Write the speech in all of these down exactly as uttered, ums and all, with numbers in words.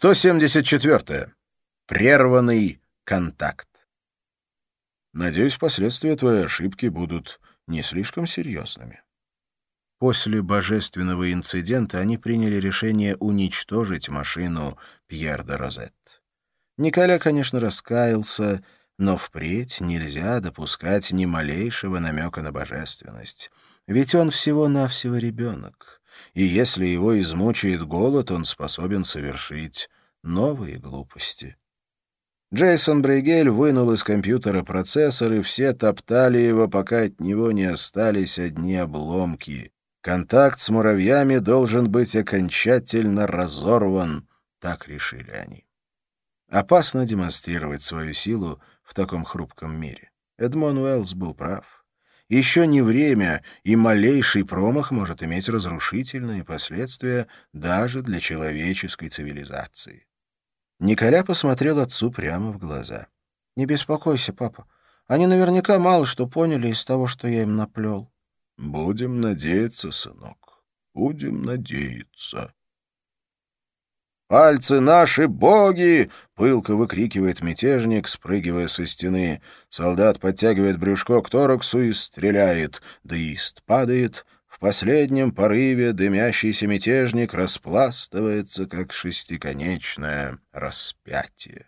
сто семьдесят четвёртое. Прерванный контакт. Надеюсь, последствия твоей ошибки будут не слишком серьезными. После божественного инцидента они приняли решение уничтожить машину Пьер де Розетт. Николя, конечно, раскаялся, но впредь нельзя допускать ни малейшего намека на божественность. Ведь он всего-навсего ребенок, и если его измучает голод, он способен совершить новые глупости. Джейсон Брейгель вынул из компьютера процессор, и все топтали его, пока от него не остались одни обломки. Контакт с муравьями должен быть окончательно разорван, так решили они. Опасно демонстрировать свою силу в таком хрупком мире. Эдмон Уэллс был прав. Еще не время, и малейший промах может иметь разрушительные последствия даже для человеческой цивилизации. Николя посмотрел отцу прямо в глаза. — Не беспокойся, папа. Они наверняка мало что поняли из того, что я им наплел. — Будем надеяться, сынок, будем надеяться. «Пальцы наши боги!» — пылко выкрикивает мятежник, спрыгивая со стены. Солдат подтягивает брюшко к тораксу и стреляет. Деист падает. В последнем порыве дымящийся мятежник распластывается, как шестиконечное распятие.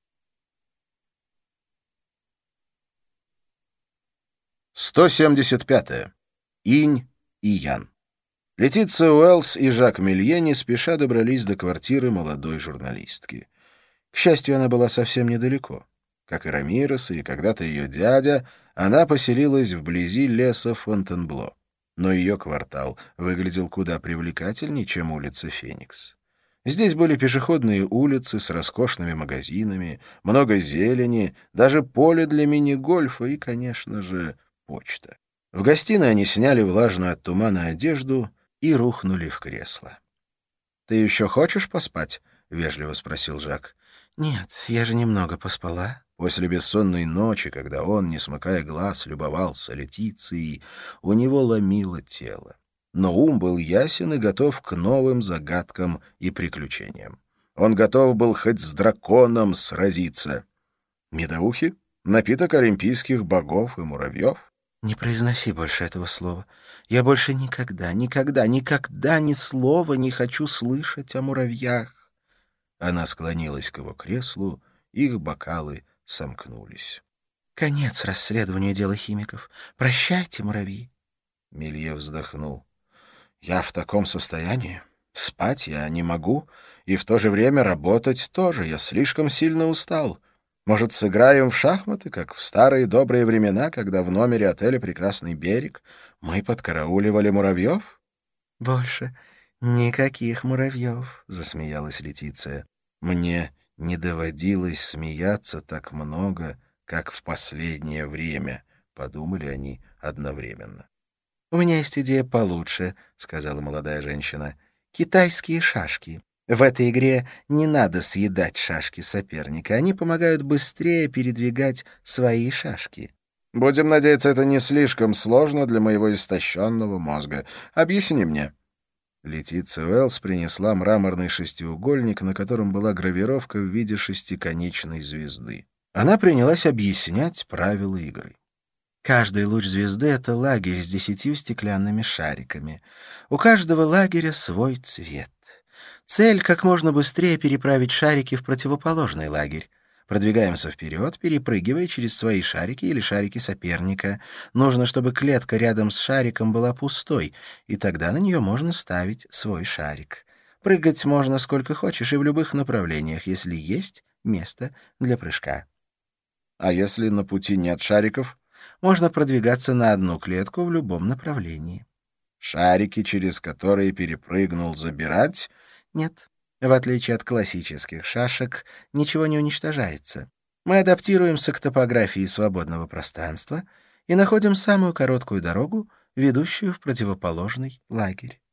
сто семьдесят пятое. Инь и Ян. Летиция Уэллс и Жак Мелье не спеша добрались до квартиры молодой журналистки. К счастью, она была совсем недалеко. Как и Рамирес, и когда-то ее дядя, она поселилась вблизи леса Фонтенбло. Но ее квартал выглядел куда привлекательнее, чем улица Феникс. Здесь были пешеходные улицы с роскошными магазинами, много зелени, даже поле для мини-гольфа и, конечно же, почта. В гостиной они сняли влажную от тумана одежду и рухнули в кресло. — Ты еще хочешь поспать? — вежливо спросил Жак. — Нет, я же немного поспала. После бессонной ночи, когда он, не смыкая глаз, любовался Летицией, у него ломило тело. Но ум был ясен и готов к новым загадкам и приключениям. Он готов был хоть с драконом сразиться. Медовухи? Напиток олимпийских богов и муравьев? «Не произноси больше этого слова. Я больше никогда, никогда, никогда ни слова не хочу слышать о муравьях». Она склонилась к его креслу, их бокалы сомкнулись. «Конец расследованию дела химиков. Прощайте, муравьи». Мелье вздохнул. «Я в таком состоянии. Спать я не могу, и в то же время работать тоже. Я слишком сильно устал. Может, сыграем в шахматы, как в старые добрые времена, когда в номере отеля «Прекрасный берег» мы подкарауливали муравьев?» «Больше никаких муравьев», — засмеялась Летиция. «Мне не доводилось смеяться так много, как в последнее время», — подумали они одновременно. «У меня есть идея получше», — сказала молодая женщина. «Китайские шашки. В этой игре не надо съедать шашки соперника. Они помогают быстрее передвигать свои шашки». «Будем надеяться, это не слишком сложно для моего истощенного мозга. Объясни мне». Летиция Уэллс принесла мраморный шестиугольник, на котором была гравировка в виде шестиконечной звезды. Она принялась объяснять правила игры. Каждый луч звезды — это лагерь с десятью стеклянными шариками. У каждого лагеря свой цвет. Цель — как можно быстрее переправить шарики в противоположный лагерь. Продвигаемся вперед, перепрыгивая через свои шарики или шарики соперника. Нужно, чтобы клетка рядом с шариком была пустой, и тогда на нее можно ставить свой шарик. Прыгать можно сколько хочешь и в любых направлениях, если есть место для прыжка. А если на пути нет шариков? Можно продвигаться на одну клетку в любом направлении. Шарики, через которые перепрыгнул, забирать? Нет. В отличие от классических шашек, ничего не уничтожается. Мы адаптируемся к топографии свободного пространства и находим самую короткую дорогу, ведущую в противоположный лагерь.